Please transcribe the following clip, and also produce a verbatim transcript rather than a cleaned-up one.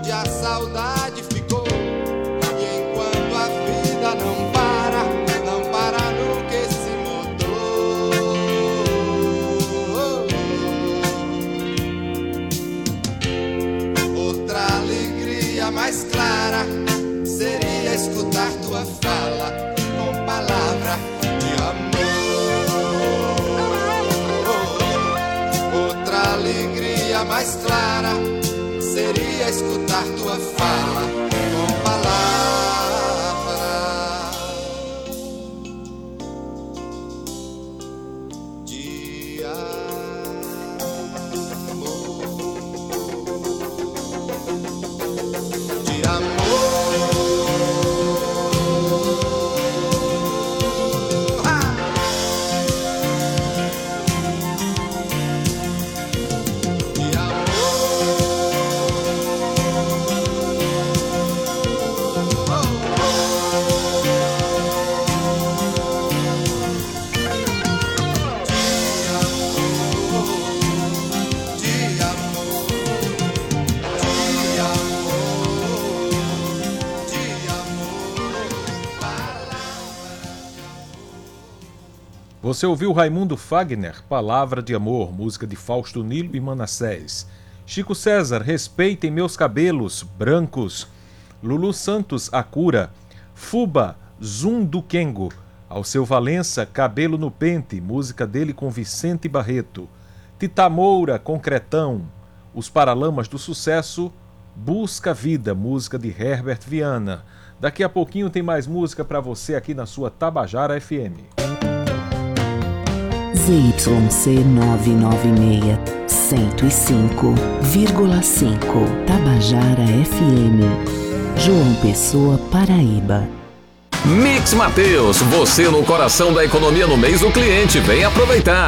onde a saudade ficou. E enquanto a vida não para, não para nunca esse motor. Outra alegria mais clara seria escutar tua fala com palavra de amor. Outra alegria mais clara seria escutar tua fala com palavra de amor. De amor. Você ouviu Raimundo Fagner, Palavra de Amor, música de Fausto Nilo e Manassés. Chico César, Respeitem Meus Cabelos, Brancos. Lulu Santos, A Cura. Fuba, Zum do Kengo. Alceu Valença, Cabelo no Pente, música dele com Vicente Barreto. Tita Moura, Concretão. Os Paralamas do Sucesso, Busca Vida, música de Herbert Viana. Daqui a pouquinho tem mais música para você aqui na sua Tabajara F M. Z Y C novecentos e noventa e seis, cento e cinco vírgula cinco Tabajara F M, João Pessoa, Paraíba. Mix Mateus, você no coração da economia no mês do cliente, vem aproveitar.